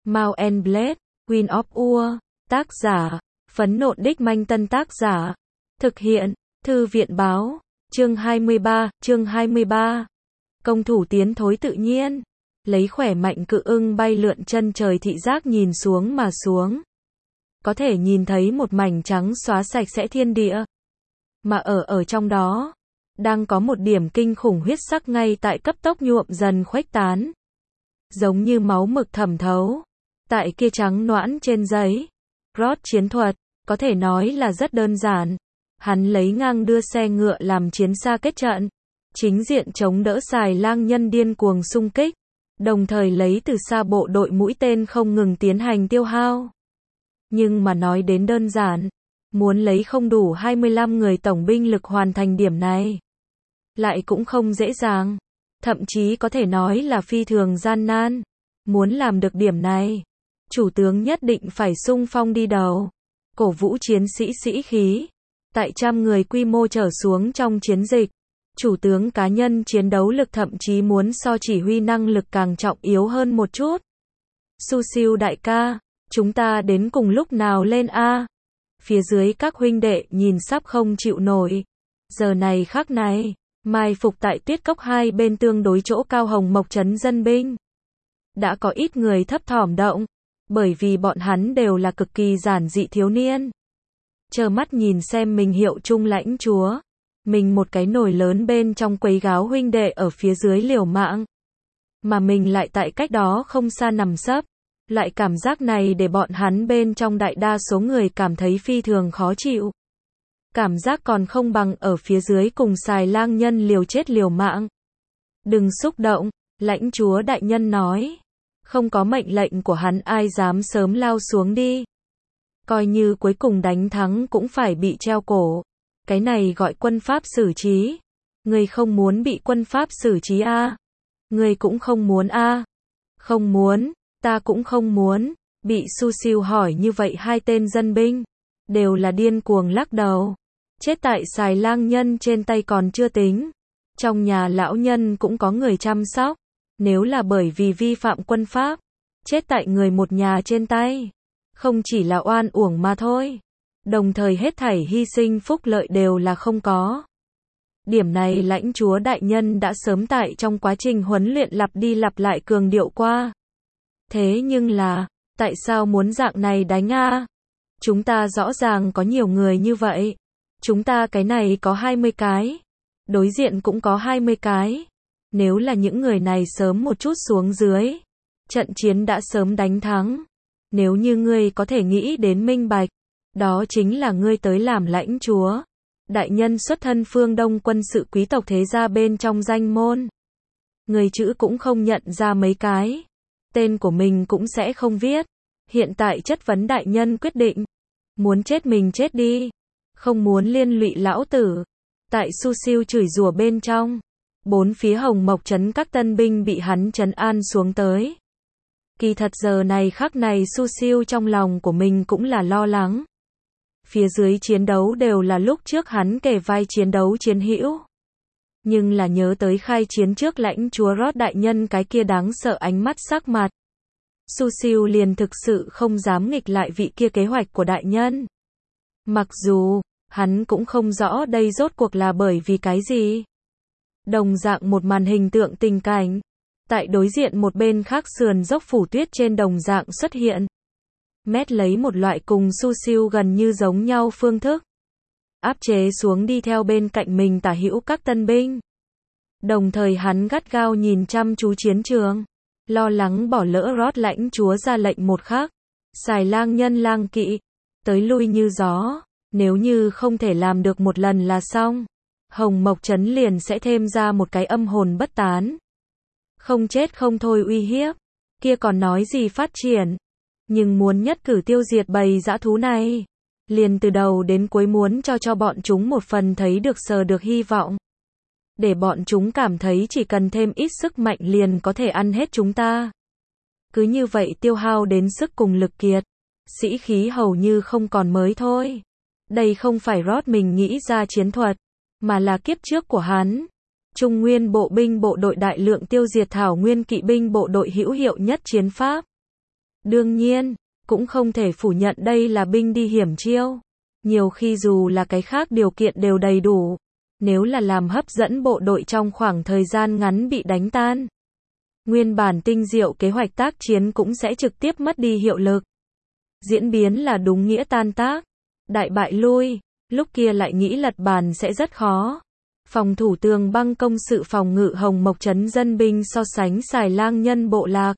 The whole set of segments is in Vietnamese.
Mount and Blade, Queen of War, tác giả, Phấn Nộn Đích Manh Tân tác giả, thực hiện, Thư viện báo, chương 23, công thủ tiến thối tự nhiên, lấy khỏe mạnh cự ưng bay lượn chân trời thị giác nhìn xuống mà xuống. Có thể nhìn thấy một mảnh trắng xóa sạch sẽ thiên địa. Mà ở trong đó, đang có một điểm kinh khủng huyết sắc ngay tại cấp tốc nhuộm dần khuếch tán. Giống như máu mực thẩm thấu. Tại kia trắng noãn trên giấy. Rod chiến thuật, có thể nói là rất đơn giản. Hắn lấy ngang đưa xe ngựa làm chiến xa kết trận. Chính diện chống đỡ xài lang nhân điên cuồng xung kích. Đồng thời lấy từ xa bộ đội mũi tên không ngừng tiến hành tiêu hao. Nhưng mà nói đến đơn giản, muốn lấy không đủ 25 người tổng binh lực hoàn thành điểm này, lại cũng không dễ dàng. Thậm chí có thể nói là phi thường gian nan. Muốn làm được điểm này, chủ tướng nhất định phải xung phong đi đầu, cổ vũ chiến sĩ sĩ khí. Tại trăm người quy mô trở xuống trong chiến dịch, chủ tướng cá nhân chiến đấu lực thậm chí muốn so chỉ huy năng lực càng trọng yếu hơn một chút. Su Siêu đại ca, chúng ta đến cùng lúc nào lên a? Phía dưới các huynh đệ nhìn sắp không chịu nổi. Giờ này khắc này, mai phục tại Tuyết Cốc hai bên tương đối chỗ cao Hồng Mộc trấn dân binh. Đã có ít người thấp thỏm động, bởi vì bọn hắn đều là cực kỳ giản dị thiếu niên. Chờ mắt nhìn xem mình hiệu trung lãnh chúa. Mình một cái nồi lớn bên trong quấy gáo huynh đệ ở phía dưới liều mạng. Mà mình lại tại cách đó không xa nằm sấp. Loại cảm giác này để bọn hắn bên trong đại đa số người cảm thấy phi thường khó chịu. Cảm giác còn không bằng ở phía dưới cùng xài lang nhân liều chết liều mạng. Đừng xúc động, lãnh chúa đại nhân nói. Không có mệnh lệnh của hắn ai dám sớm lao xuống đi. Coi như cuối cùng đánh thắng cũng phải bị treo cổ. Cái này gọi quân pháp xử trí. Người không muốn bị quân pháp xử trí a? Người cũng không muốn a? Không muốn, ta cũng không muốn. Bị Su Siêu hỏi như vậy hai tên dân binh đều là điên cuồng lắc đầu. Chết tại xài lang nhân trên tay còn chưa tính. Trong nhà lão nhân cũng có người chăm sóc. Nếu là bởi vì vi phạm quân pháp, chết tại người một nhà trên tay, không chỉ là oan uổng mà thôi. Đồng thời hết thảy hy sinh phúc lợi đều là không có. Điểm này lãnh chúa đại nhân đã sớm tại trong quá trình huấn luyện lặp đi lặp lại cường điệu qua. Thế nhưng là, tại sao muốn dạng này đánh a? Chúng ta rõ ràng có nhiều người như vậy. Chúng ta cái này có 20 cái. Đối diện cũng có 20 cái. Nếu là những người này sớm một chút xuống dưới, trận chiến đã sớm đánh thắng. Nếu như ngươi có thể nghĩ đến minh bạch, đó chính là ngươi tới làm lãnh chúa. Đại nhân xuất thân phương Đông quân sự quý tộc thế gia bên trong danh môn. Người chữ cũng không nhận ra mấy cái. Tên của mình cũng sẽ không viết. Hiện tại chất vấn đại nhân quyết định. Muốn chết mình chết đi. Không muốn liên lụy lão tử. Tại Su Siêu chửi rủa bên trong, bốn phía Hồng Mộc trấn các tân binh bị hắn trấn an xuống tới. Kỳ thật giờ này khắc này Su Siêu trong lòng của mình cũng là lo lắng. Phía dưới chiến đấu đều là lúc trước hắn kề vai chiến đấu chiến hữu. Nhưng là nhớ tới khai chiến trước lãnh chúa Rod đại nhân cái kia đáng sợ ánh mắt sắc mặt. Su Siêu liền thực sự không dám nghịch lại vị kia kế hoạch của đại nhân. Mặc dù, hắn cũng không rõ đây rốt cuộc là bởi vì cái gì. Đồng dạng một màn hình tượng tình cảnh. Tại đối diện một bên khác sườn dốc phủ tuyết trên đồng dạng xuất hiện. Mét lấy một loại cùng Su Siêu gần như giống nhau phương thức. Áp chế xuống đi theo bên cạnh mình tả hữu các tân binh. Đồng thời hắn gắt gao nhìn chăm chú chiến trường. Lo lắng bỏ lỡ Rod lãnh chúa ra lệnh một khắc. Xài lang nhân lang kỵ. Tới lui như gió. Nếu như không thể làm được một lần là xong. Hồng Mộc trấn liền sẽ thêm ra một cái âm hồn bất tán. Không chết không thôi uy hiếp. Kia còn nói gì phát triển. Nhưng muốn nhất cử tiêu diệt bầy dã thú này. Liền từ đầu đến cuối muốn cho bọn chúng một phần thấy được sờ được hy vọng. Để bọn chúng cảm thấy chỉ cần thêm ít sức mạnh liền có thể ăn hết chúng ta. Cứ như vậy tiêu hao đến sức cùng lực kiệt. Sĩ khí hầu như không còn mới thôi. Đây không phải Rod mình nghĩ ra chiến thuật, mà là kiếp trước của hắn. Trung Nguyên bộ binh bộ đội đại lượng tiêu diệt thảo nguyên kỵ binh bộ đội hữu hiệu nhất chiến pháp. Đương nhiên, cũng không thể phủ nhận đây là binh đi hiểm chiêu. Nhiều khi dù là cái khác điều kiện đều đầy đủ, nếu là làm hấp dẫn bộ đội trong khoảng thời gian ngắn bị đánh tan, nguyên bản tinh diệu kế hoạch tác chiến cũng sẽ trực tiếp mất đi hiệu lực. Diễn biến là đúng nghĩa tan tác, đại bại lui, lúc kia lại nghĩ lật bàn sẽ rất khó. Phòng thủ tường băng công sự phòng ngự Hồng Mộc trấn dân binh so sánh Xài Lang Nhân bộ lạc.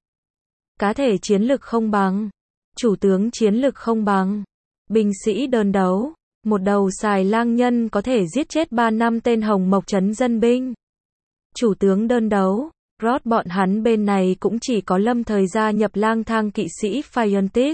Cá thể chiến lực không bằng, chủ tướng chiến lực không bằng, binh sĩ đơn đấu, một đầu Xài Lang Nhân có thể giết chết 3-5 tên Hồng Mộc trấn dân binh. Chủ tướng đơn đấu, Roth bọn hắn bên này cũng chỉ có lâm thời gia nhập lang thang kỵ sĩ Phiontis,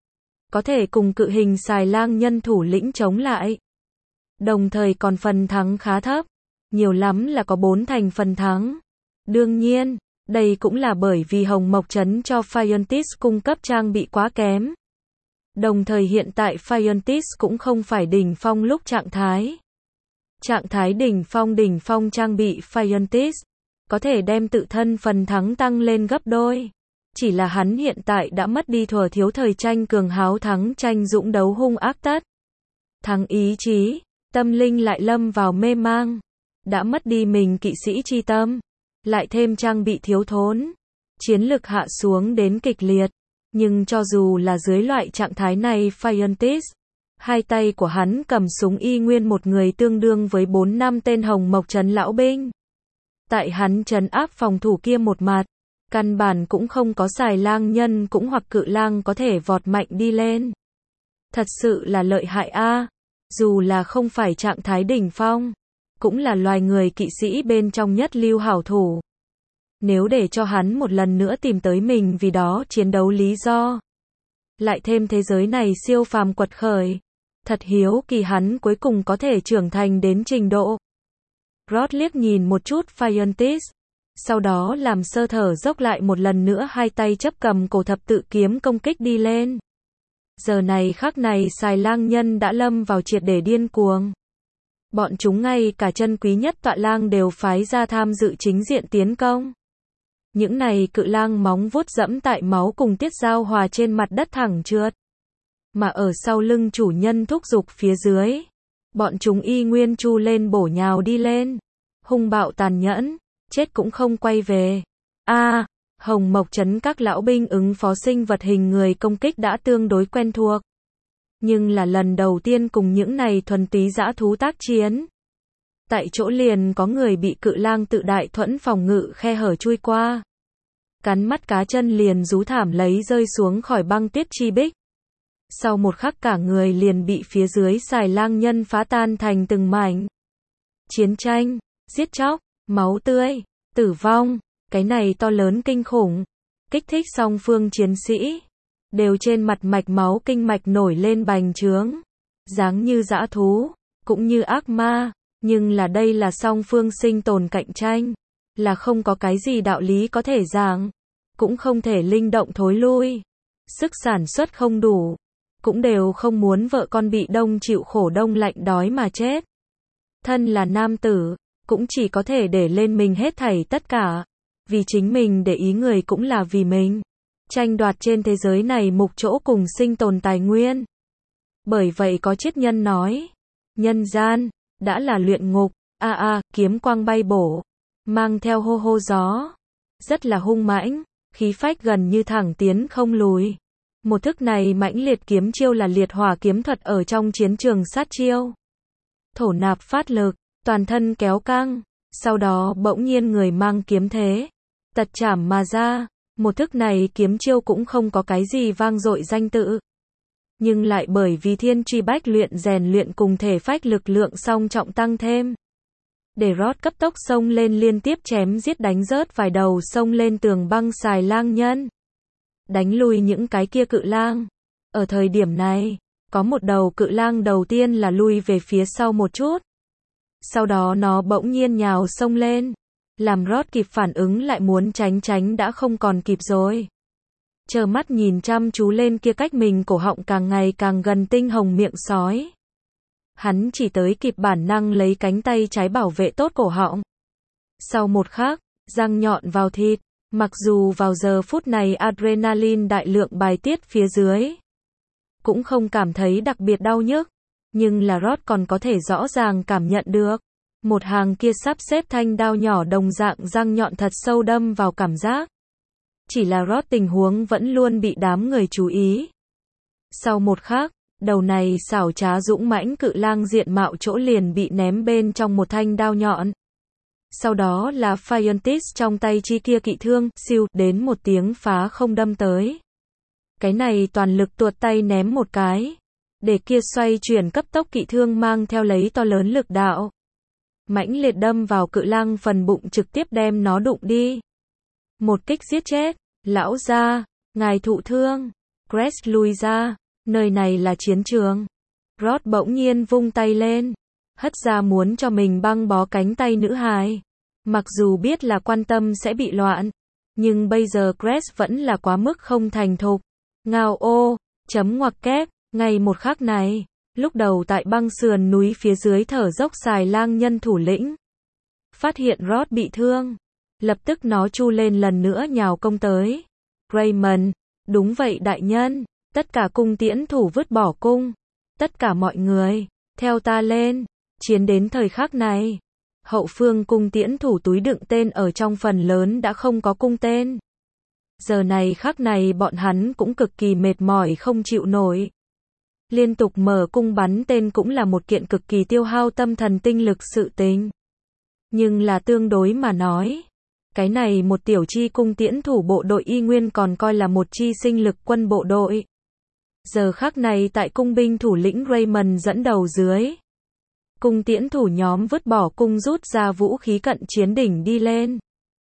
có thể cùng cự hình Xài Lang Nhân thủ lĩnh chống lại. Đồng thời còn phần thắng khá thấp, nhiều lắm là có 4 thành phần thắng. Đương nhiên, đây cũng là bởi vì Hồng Mộc trấn cho Phiontis cung cấp trang bị quá kém. Đồng thời hiện tại Phiontis cũng không phải đỉnh phong lúc trạng thái. Trạng thái đỉnh phong trang bị Phiontis có thể đem tự thân phần thắng tăng lên gấp đôi. Chỉ là hắn hiện tại đã mất đi thuở thiếu thời tranh cường háo thắng tranh dũng đấu hung ác tất. Thắng ý chí, tâm linh lại lâm vào mê mang. Đã mất đi mình kỵ sĩ chi tâm. Lại thêm trang bị thiếu thốn. Chiến lực hạ xuống đến kịch liệt. Nhưng cho dù là dưới loại trạng thái này Phiontis, hai tay của hắn cầm súng y nguyên một người tương đương với 4-5 tên Hồng Mộc trấn lão binh. Tại hắn trấn áp phòng thủ kia một mặt, căn bản cũng không có Xài Lang Nhân cũng hoặc cự lang có thể vọt mạnh đi lên. Thật sự là lợi hại a. Dù là không phải trạng thái đỉnh phong, cũng là loài người kỵ sĩ bên trong nhất lưu hảo thủ. Nếu để cho hắn một lần nữa tìm tới mình vì đó chiến đấu lý do, lại thêm thế giới này siêu phàm quật khởi, thật hiếu kỳ hắn cuối cùng có thể trưởng thành đến trình độ. Roth liếc nhìn một chút Phiontis, sau đó làm sơ thở dốc lại một lần nữa hai tay chấp cầm cổ thập tự kiếm công kích đi lên. Giờ này khắc này Xài Lang Nhân đã lâm vào triệt để điên cuồng. Bọn chúng ngay cả chân quý nhất tọa lang đều phái ra tham dự chính diện tiến công. Những này cự lang móng vuốt dẫm tại máu cùng tiết giao hòa trên mặt đất thẳng trượt. Mà ở sau lưng chủ nhân thúc giục phía dưới, bọn chúng y nguyên chu lên bổ nhào đi lên. Hung bạo tàn nhẫn, chết cũng không quay về. Hồng Mộc trấn các lão binh ứng phó sinh vật hình người công kích đã tương đối quen thuộc. Nhưng là lần đầu tiên cùng những này thuần túy dã thú tác chiến. Tại chỗ liền có người bị cự lang tự đại thuẫn phòng ngự khe hở chui qua. Cắn mắt cá chân liền rú thảm lấy rơi xuống khỏi băng tuyết chi bích. Sau một khắc cả người liền bị phía dưới Xài Lang Nhân phá tan thành từng mảnh. Chiến tranh, giết chóc, máu tươi, tử vong, cái này to lớn kinh khủng, kích thích song phương chiến sĩ, đều trên mặt mạch máu kinh mạch nổi lên bành trướng, dáng như dã thú, cũng như ác ma, nhưng là đây là song phương sinh tồn cạnh tranh, là không có cái gì đạo lý có thể giảng, cũng không thể linh động thối lui, sức sản xuất không đủ, cũng đều không muốn vợ con bị đông chịu khổ đông lạnh đói mà chết. Thân là nam tử, cũng chỉ có thể để lên mình hết thảy tất cả, vì chính mình để ý người cũng là vì mình. Tranh đoạt trên thế giới này mục chỗ cùng sinh tồn tài nguyên. Bởi vậy có triết nhân nói, nhân gian, đã là luyện ngục, kiếm quang bay bổ, mang theo hô hô gió, rất là hung mãnh, khí phách gần như thẳng tiến không lùi. Một thức này mãnh liệt kiếm chiêu là liệt hỏa kiếm thuật ở trong chiến trường sát chiêu. Thổ nạp phát lực, toàn thân kéo căng, sau đó bỗng nhiên người mang kiếm thế, tật chảm mà ra. Một thức này kiếm chiêu cũng không có cái gì vang dội danh tự. Nhưng lại bởi vì thiên truy bách luyện rèn luyện cùng thể phách lực lượng song trọng tăng thêm. Để Roth cấp tốc xông lên liên tiếp chém giết đánh rớt vài đầu xông lên tường băng Xài Lang Nhân. Đánh lui những cái kia cự lang. Ở thời điểm này, có một đầu cự lang đầu tiên là lui về phía sau một chút. Sau đó nó bỗng nhiên nhào xông lên. Làm Roth kịp phản ứng lại muốn tránh đã không còn kịp rồi. Trơ mắt nhìn chăm chú lên kia cách mình cổ họng càng ngày càng gần tinh hồng miệng sói. Hắn chỉ tới kịp bản năng lấy cánh tay trái bảo vệ tốt cổ họng. Sau một khắc, răng nhọn vào thịt, Mặc dù vào giờ phút này adrenaline đại lượng bài tiết phía dưới, cũng không cảm thấy đặc biệt đau nhức, nhưng là Rod còn có thể rõ ràng cảm nhận được. Một hàng kia sắp xếp thanh đao nhỏ đồng dạng răng nhọn thật sâu đâm vào cảm giác. Chỉ là Rod tình huống vẫn luôn bị đám người chú ý. Sau một khắc, đầu này xảo trá dũng mãnh cự lang diện mạo chỗ liền bị ném bên trong một thanh đao nhọn. Sau đó là Fientis trong tay chi kia kỵ thương, siêu, đến một tiếng phá không đâm tới. Cái này toàn lực tuột tay ném một cái. Để kia xoay chuyển cấp tốc kỵ thương mang theo lấy to lớn lực đạo. Mãnh liệt đâm vào cự lang phần bụng trực tiếp đem nó đụng đi. Một kích giết chết. Lão gia, ngài thụ thương. Crest lùi ra. Nơi này là chiến trường. Rod bỗng nhiên vung tay lên. Hất ra muốn cho mình băng bó cánh tay nữ hài. Mặc dù biết là quan tâm sẽ bị loạn. Nhưng bây giờ Crest vẫn là quá mức không thành thục. Ngao ô, chấm ngoặc kép, ngay một khắc này. Lúc đầu tại băng sườn núi phía dưới thở dốc xài lang nhân thủ lĩnh. Phát hiện Rod bị thương. Lập tức nó chu lên lần nữa nhào công tới. Raymond, đúng vậy đại nhân. Tất cả cung tiễn thủ vứt bỏ cung. Tất cả mọi người, theo ta lên. Chiến đến thời khắc này. Hậu phương cung tiễn thủ túi đựng tên ở trong phần lớn đã không có cung tên. Giờ này khắc này bọn hắn cũng cực kỳ mệt mỏi không chịu nổi. Liên tục mở cung bắn tên cũng là một kiện cực kỳ tiêu hao tâm thần tinh lực sự tình. Nhưng là tương đối mà nói. Cái này một tiểu chi cung tiễn thủ bộ đội y nguyên còn coi là một chi sinh lực quân bộ đội. Giờ khắc này tại cung binh thủ lĩnh Raymond dẫn đầu dưới. Cung tiễn thủ nhóm vứt bỏ cung rút ra vũ khí cận chiến đỉnh đi lên.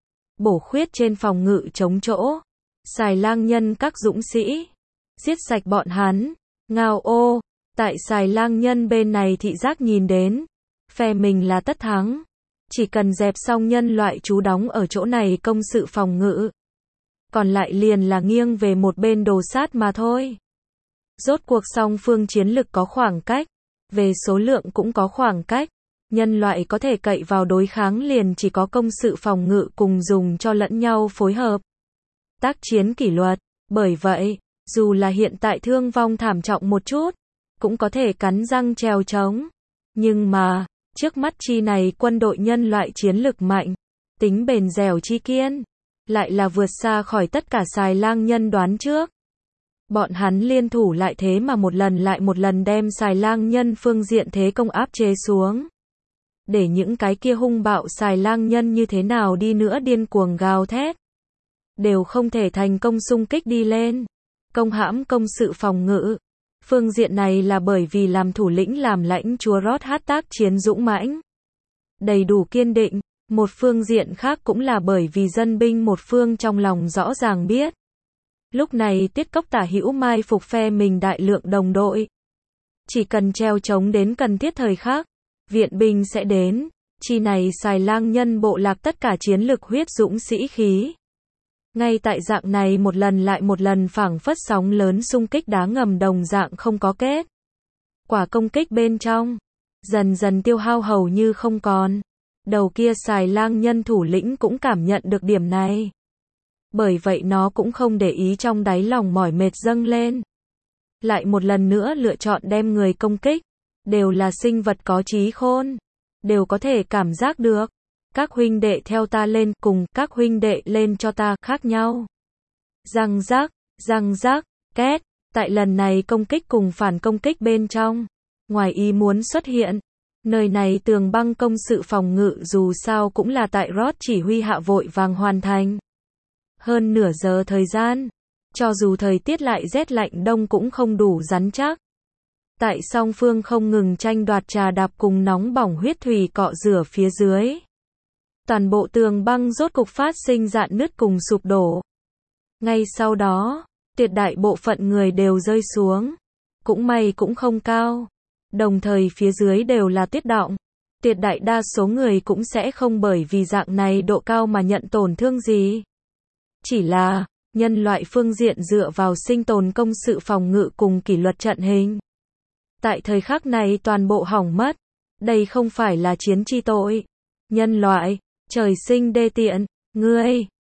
Bổ khuyết trên phòng ngự chống chỗ. Xài lang nhân các dũng sĩ. Giết sạch bọn hắn. Ngao ô. Tại xài lang nhân bên này thị giác nhìn đến. Phe mình là tất thắng. Chỉ cần dẹp xong nhân loại trú đóng ở chỗ này công sự phòng ngự. Còn lại liền là nghiêng về một bên đồ sát mà thôi. Rốt cuộc song phương chiến lực có khoảng cách. Về số lượng cũng có khoảng cách. Nhân loại có thể cậy vào đối kháng liền chỉ có công sự phòng ngự cùng dùng cho lẫn nhau phối hợp. Tác chiến kỷ luật. Bởi vậy, dù là hiện tại thương vong thảm trọng một chút, cũng có thể cắn răng trèo trống. Nhưng mà, trước mắt chi này quân đội nhân loại chiến lực mạnh, tính bền dẻo chi kiên, lại là vượt xa khỏi tất cả xài lang nhân đoán trước. Bọn hắn liên thủ lại thế mà một lần lại một lần đem xài lang nhân phương diện thế công áp chế xuống. Để những cái kia hung bạo xài lang nhân như thế nào đi nữa điên cuồng gào thét. Đều không thể thành công xung kích đi lên. Công hãm công sự phòng ngự. Phương diện này là bởi vì làm thủ lĩnh làm lãnh chúa Rod hát tác chiến dũng mãnh. Đầy đủ kiên định. Một phương diện khác cũng là bởi vì dân binh một phương trong lòng rõ ràng biết. Lúc này Tiết Cốc tả hữu mai phục phe mình đại lượng đồng đội. Chỉ cần treo chống đến cần thiết thời khắc, viện binh sẽ đến. Chi này xài lang nhân bộ lạc tất cả chiến lực huyết dũng sĩ khí. Ngay tại dạng này một lần lại một lần phảng phất sóng lớn xung kích đá ngầm đồng dạng không có kết. Quả công kích bên trong, dần dần tiêu hao hầu như không còn. Đầu kia xài lang nhân thủ lĩnh cũng cảm nhận được điểm này. Bởi vậy nó cũng không để ý trong đáy lòng mỏi mệt dâng lên. Lại một lần nữa lựa chọn đem người công kích. Đều là sinh vật có trí khôn. Đều có thể cảm giác được. Các huynh đệ theo ta lên cùng các huynh đệ lên cho ta khác nhau. Răng rác, két. Tại lần này công kích cùng phản công kích bên trong. Ngoài ý muốn xuất hiện. Nơi này tường băng công sự phòng ngự dù sao cũng là tại Rod chỉ huy hạ vội vàng hoàn thành. Hơn nửa giờ thời gian. Cho dù thời tiết lại rét lạnh đông cũng không đủ rắn chắc. Tại song phương không ngừng tranh đoạt trà đạp cùng nóng bỏng huyết thủy cọ rửa phía dưới. Toàn bộ tường băng rốt cục phát sinh rạn nứt cùng sụp đổ. Ngay sau đó, tuyệt đại bộ phận người đều rơi xuống. Cũng may cũng không cao. Đồng thời phía dưới đều là tuyết đọng. Tuyệt đại đa số người cũng sẽ không bởi vì dạng này độ cao mà nhận tổn thương gì. Chỉ là, nhân loại phương diện dựa vào sinh tồn công sự phòng ngự cùng kỷ luật trận hình. Tại thời khắc này toàn bộ hỏng mất. Đây không phải là chiến chi tội. Nhân loại, trời sinh đê tiện, ngươi,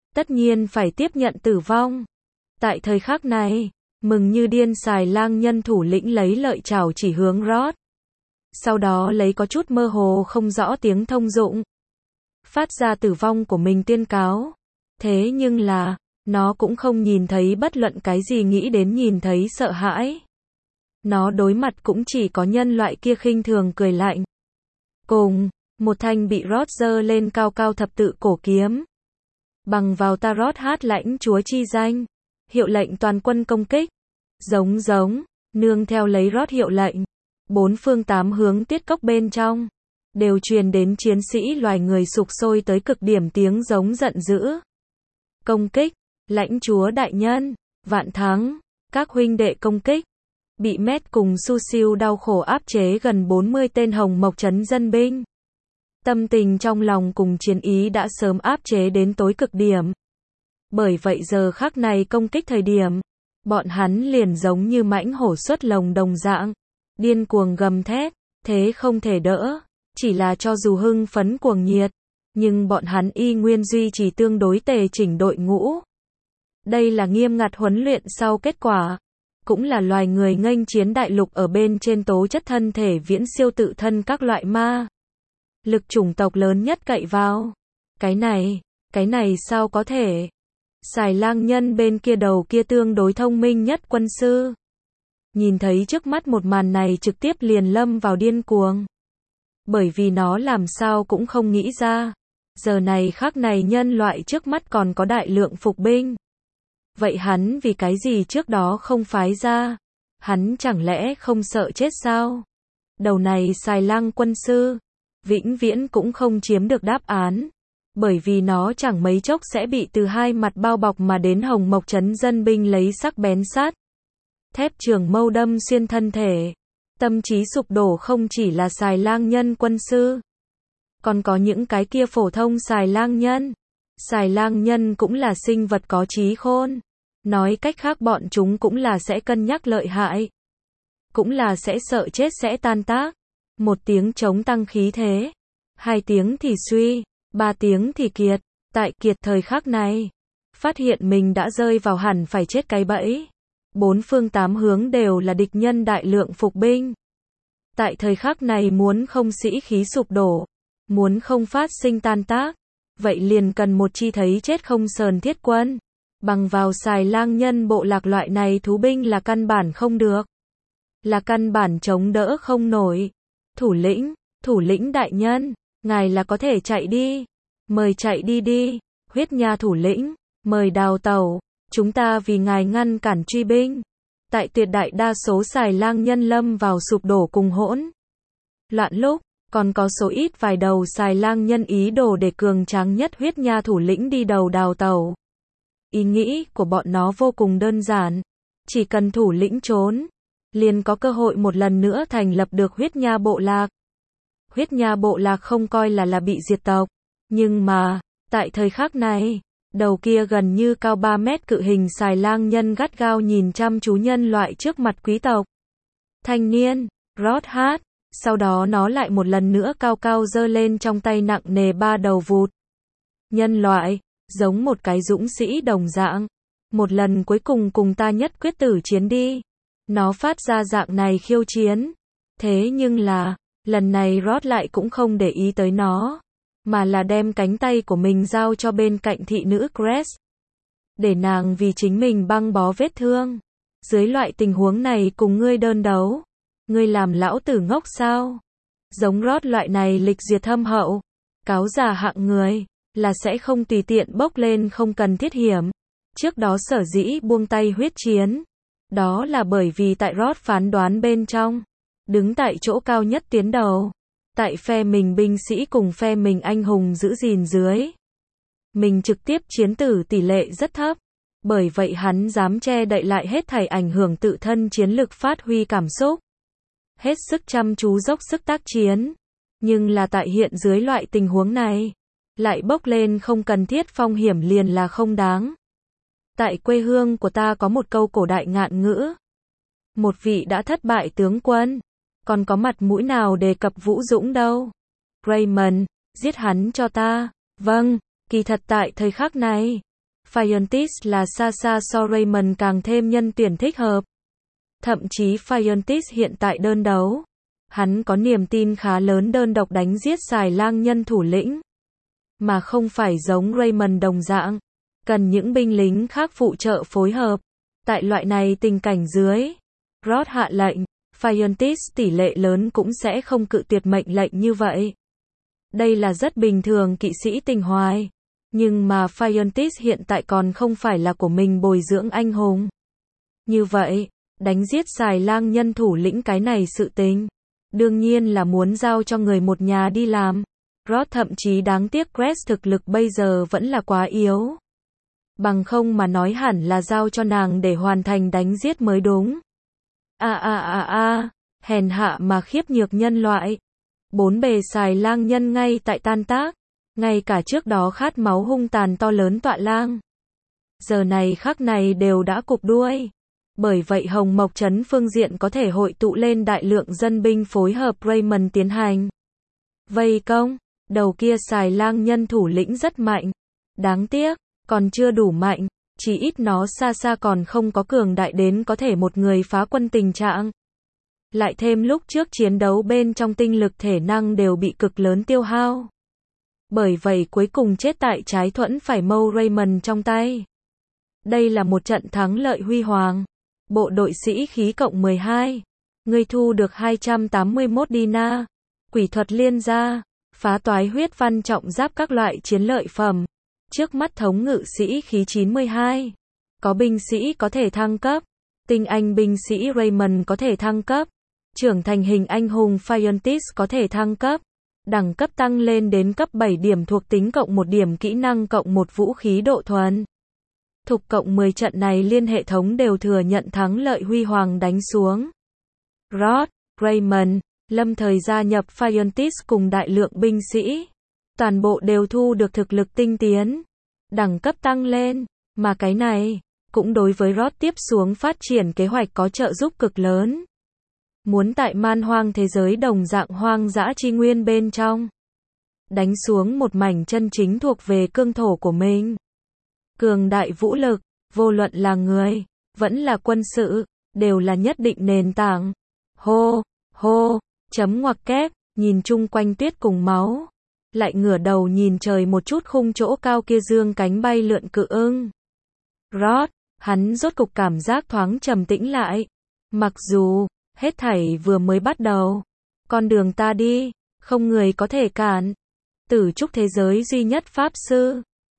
tất nhiên phải tiếp nhận tử vong. Tại thời khắc này, mừng như điên xài lang nhân thủ lĩnh lấy lợi chảo chỉ hướng Rod. Sau đó lấy có chút mơ hồ không rõ tiếng thông dụng. Phát ra tử vong của mình tuyên cáo. Thế nhưng là, nó cũng không nhìn thấy bất luận cái gì nghĩ đến nhìn thấy sợ hãi. Nó đối mặt cũng chỉ có nhân loại kia khinh thường cười lạnh. Cùng, một thanh bị Rod giơ lên cao cao thập tự cổ kiếm. Bằng vào ta Rod hát lãnh chúa chi danh. Hiệu lệnh toàn quân công kích. Giống, nương theo lấy Rod hiệu lệnh. Bốn phương tám hướng tiết cốc bên trong. Đều truyền đến chiến sĩ loài người sục sôi tới cực điểm tiếng giống giận dữ. Công kích, lãnh chúa đại nhân, vạn thắng, các huynh đệ công kích. Bị Mét cùng Su Siêu đau khổ áp chế gần 40 tên Hồng Mộc trấn dân binh. Tâm tình trong lòng cùng chiến ý đã sớm áp chế đến tối cực điểm. Bởi vậy giờ khắc này công kích thời điểm, bọn hắn liền giống như mãnh hổ xuất lồng đồng dạng, điên cuồng gầm thét, thế không thể đỡ, chỉ là cho dù hưng phấn cuồng nhiệt, nhưng bọn hắn y nguyên duy trì tương đối tề chỉnh đội ngũ. Đây là nghiêm ngặt huấn luyện sau kết quả, cũng là loài người nghênh chiến đại lục ở bên trên tố chất thân thể viễn siêu tự thân các loại ma. Lực chủng tộc lớn nhất cậy vào. Cái này sao có thể? Xài lang nhân bên kia đầu kia tương đối thông minh nhất quân sư. Nhìn thấy trước mắt một màn này trực tiếp liền lâm vào điên cuồng. Bởi vì nó làm sao cũng không nghĩ ra. Giờ này khắc này nhân loại trước mắt còn có đại lượng phục binh. Vậy hắn vì cái gì trước đó không phái ra? Hắn chẳng lẽ không sợ chết sao? Đầu này xài lang quân sư, vĩnh viễn cũng không chiếm được đáp án. Bởi vì nó chẳng mấy chốc sẽ bị từ hai mặt bao bọc mà đến Hồng Mộc trấn dân binh lấy sắc bén sát. Thép trường mâu đâm xuyên thân thể. Tâm trí sụp đổ không chỉ là xài lang nhân quân sư. Còn có những cái kia phổ thông xài lang nhân. Xài lang nhân cũng là sinh vật có trí khôn. Nói cách khác bọn chúng cũng là sẽ cân nhắc lợi hại. Cũng là sẽ sợ chết sẽ tan tác. 1 tiếng chống tăng khí thế. 2 tiếng thì suy. 3 tiếng thì kiệt. Tại kiệt thời khắc này, phát hiện mình đã rơi vào hẳn phải chết cái bẫy. 4 phương 8 hướng đều là địch nhân đại lượng phục binh. Tại thời khắc này muốn không sĩ khí sụp đổ, muốn không phát sinh tan tác, vậy liền cần một chi thấy chết không sờn thiết quân. Bằng vào xài lang nhân bộ lạc loại này thú binh là căn bản không được. Là căn bản chống đỡ không nổi. Thủ lĩnh đại nhân, ngài là có thể chạy đi. Mời chạy đi, huyết nha thủ lĩnh, mời đào tẩu, chúng ta vì ngài ngăn cản truy binh. Tại tuyệt đại đa số xài lang nhân lâm vào sụp đổ cùng hỗn loạn lúc, còn có số ít vài đầu xài lang nhân ý đồ để cường tráng nhất huyết nha thủ lĩnh đi đầu đào tẩu. Ý nghĩ của bọn nó vô cùng đơn giản, chỉ cần thủ lĩnh trốn, liền có cơ hội một lần nữa thành lập được huyết nha bộ lạc. Huyết nha bộ lạc không coi là bị diệt tộc, nhưng mà, tại thời khắc này, đầu kia gần như cao 3 mét cự hình xài lang nhân gắt gao nhìn chăm chú nhân loại trước mặt quý tộc. Thanh niên, Rod hát, sau đó nó lại một lần nữa cao cao giơ lên trong tay nặng nề 3 đầu vụt. Nhân loại, giống một cái dũng sĩ đồng dạng. Một lần cuối cùng cùng ta nhất quyết tử chiến đi. Nó phát ra dạng này khiêu chiến. Thế nhưng là, lần này Rod lại cũng không để ý tới nó. Mà là đem cánh tay của mình giao cho bên cạnh thị nữ Cress. Để nàng vì chính mình băng bó vết thương. Dưới loại tình huống này cùng ngươi đơn đấu. Ngươi làm lão tử ngốc sao? Giống Rod loại này lịch duyệt thâm hậu. Cáo già hạng người. Là sẽ không tùy tiện bốc lên không cần thiết hiểm. Trước đó sở dĩ buông tay huyết chiến. Đó là bởi vì tại Rod phán đoán bên trong. Đứng tại chỗ cao nhất tiến đầu. Tại phe mình binh sĩ cùng phe mình anh hùng giữ gìn dưới. Mình trực tiếp chiến tử tỷ lệ rất thấp. Bởi vậy hắn dám che đậy lại hết thảy ảnh hưởng tự thân chiến lực phát huy cảm xúc. Hết sức chăm chú dốc sức tác chiến. Nhưng là tại hiện dưới loại tình huống này. Lại bốc lên không cần thiết phong hiểm liền là không đáng. Tại quê hương của ta có một câu cổ đại ngạn ngữ. Một vị đã thất bại tướng quân. Còn có mặt mũi nào đề cập vũ dũng đâu. Raymond, giết hắn cho ta. Vâng, kỳ thật tại thời khắc này, Fiontis là xa xa so Raymond càng thêm nhân tuyển thích hợp. Thậm chí Fiontis hiện tại đơn đấu, hắn có niềm tin khá lớn đơn độc đánh giết xài lang nhân thủ lĩnh. Mà không phải giống Raymond đồng dạng, cần những binh lính khác phụ trợ phối hợp. Tại loại này tình cảnh dưới, Roth hạ lệnh, Fiontis tỷ lệ lớn cũng sẽ không cự tuyệt mệnh lệnh như vậy. Đây là rất bình thường kỵ sĩ tình hoài. Nhưng mà Fiontis hiện tại còn không phải là của mình bồi dưỡng anh hùng. Như vậy, đánh giết xài lang nhân thủ lĩnh cái này sự tình, đương nhiên là muốn giao cho người một nhà đi làm. Roth thậm chí đáng tiếc Cress thực lực bây giờ vẫn là quá yếu. Bằng không mà nói hẳn là giao cho nàng để hoàn thành đánh giết mới đúng. Hèn hạ mà khiếp nhược nhân loại. Bốn bề xài lang nhân ngay tại tan tác. Ngay cả trước đó khát máu hung tàn to lớn tọa lang, giờ này khắc này đều đã cụp đuôi. Bởi vậy Hồng Mộc Trấn phương diện có thể hội tụ lên đại lượng dân binh phối hợp Raymond tiến hành vây công. Đầu kia xài lang nhân thủ lĩnh rất mạnh. Đáng tiếc, còn chưa đủ mạnh, chỉ ít nó xa xa còn không có cường đại đến có thể một người phá quân tình trạng. Lại thêm lúc trước chiến đấu bên trong tinh lực thể năng đều bị cực lớn tiêu hao. Bởi vậy cuối cùng chết tại trái thuẫn phải mâu Raymond trong tay. Đây là một trận thắng lợi huy hoàng. Bộ đội sĩ khí cộng 12. Ngươi thu được 281 dinar. Quỷ thuật liên gia. Phá toái huyết văn trọng giáp các loại chiến lợi phẩm. Trước mắt thống ngự sĩ khí 92. Có binh sĩ có thể thăng cấp. Tinh anh binh sĩ Raymond có thể thăng cấp. Trưởng thành hình anh hùng Fiontis có thể thăng cấp. Đẳng cấp tăng lên đến cấp 7 điểm thuộc tính cộng 1 điểm kỹ năng cộng 1 vũ khí độ thuần thục cộng 10 trận này liên hệ thống đều thừa nhận thắng lợi huy hoàng đánh xuống. Roth, Raymond, lâm thời gia nhập Fiontis cùng đại lượng binh sĩ. Toàn bộ đều thu được thực lực tinh tiến. Đẳng cấp tăng lên. Mà cái này, cũng đối với Roth tiếp xuống phát triển kế hoạch có trợ giúp cực lớn. Muốn tại man hoang thế giới đồng dạng hoang dã chi nguyên bên trong, đánh xuống một mảnh chân chính thuộc về cương thổ của mình. Cường đại vũ lực, vô luận là người, vẫn là quân sự, đều là nhất định nền tảng. Hô, chấm ngoặc kép, nhìn chung quanh tuyết cùng máu. Lại ngửa đầu nhìn trời một chút khung chỗ cao kia dương cánh bay lượn cự ưng. Roth, hắn rốt cục cảm giác thoáng trầm tĩnh lại. Mặc dù hết thảy vừa mới bắt đầu. Con đường ta đi, không người có thể cản. Tử trúc thế giới duy nhất pháp sư.